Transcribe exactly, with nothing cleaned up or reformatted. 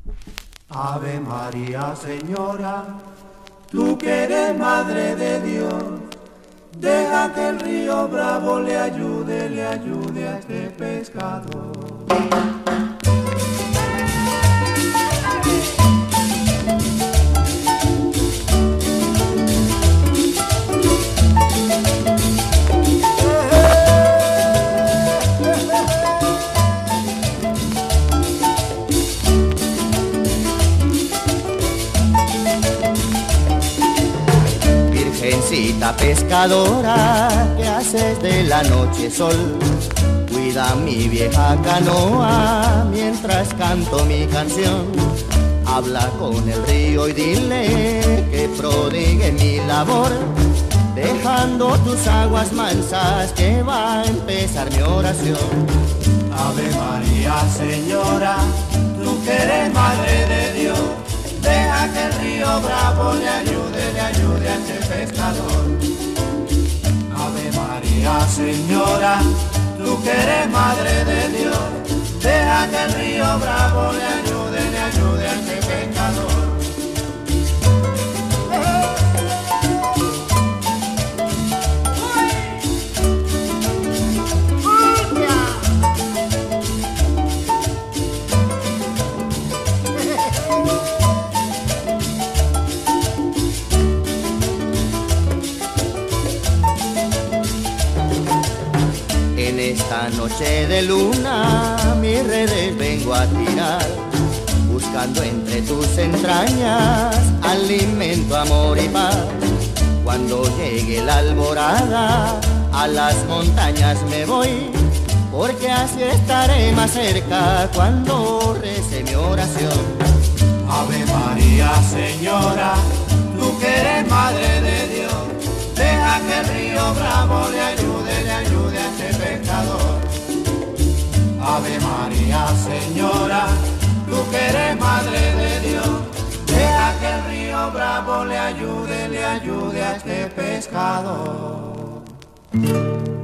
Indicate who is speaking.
Speaker 1: Ave María, Señora, tú que eres Madre de Dios, deja que el río Bravo le ayude, le ayude a este pescador.
Speaker 2: Virgencita pescadora, ¿qué haces de la noche sol? Cuida mi vieja canoa mientras canto mi canción. Habla con el río y dile que prodigue mi labor, dejando tus aguas mansas que va a empezar mi oración.
Speaker 1: Ave María, Señora, tú que eres Madre de Dios, deja que el río Bravo le ayude, le ayude a este pescador. Ave María, Señora, tú que eres Madre de Dios, deja que el río Bravo le ayude, le ayude a este pescador.
Speaker 2: En esta noche de luna mis redes vengo a tirar, buscando entre tus entrañas alimento, amor y paz. Cuando llegue la alborada a las montañas me voy, porque así estaré más cerca cuando rece mi oración.
Speaker 1: Ave María, Señora, tú que eres Madre de Dios, deja que el río Bravo le ayude, le ayude a este pescador. Ave María, Señora, tú que eres Madre de Dios, deja que el río Bravo le ayude, le ayude a este pescador.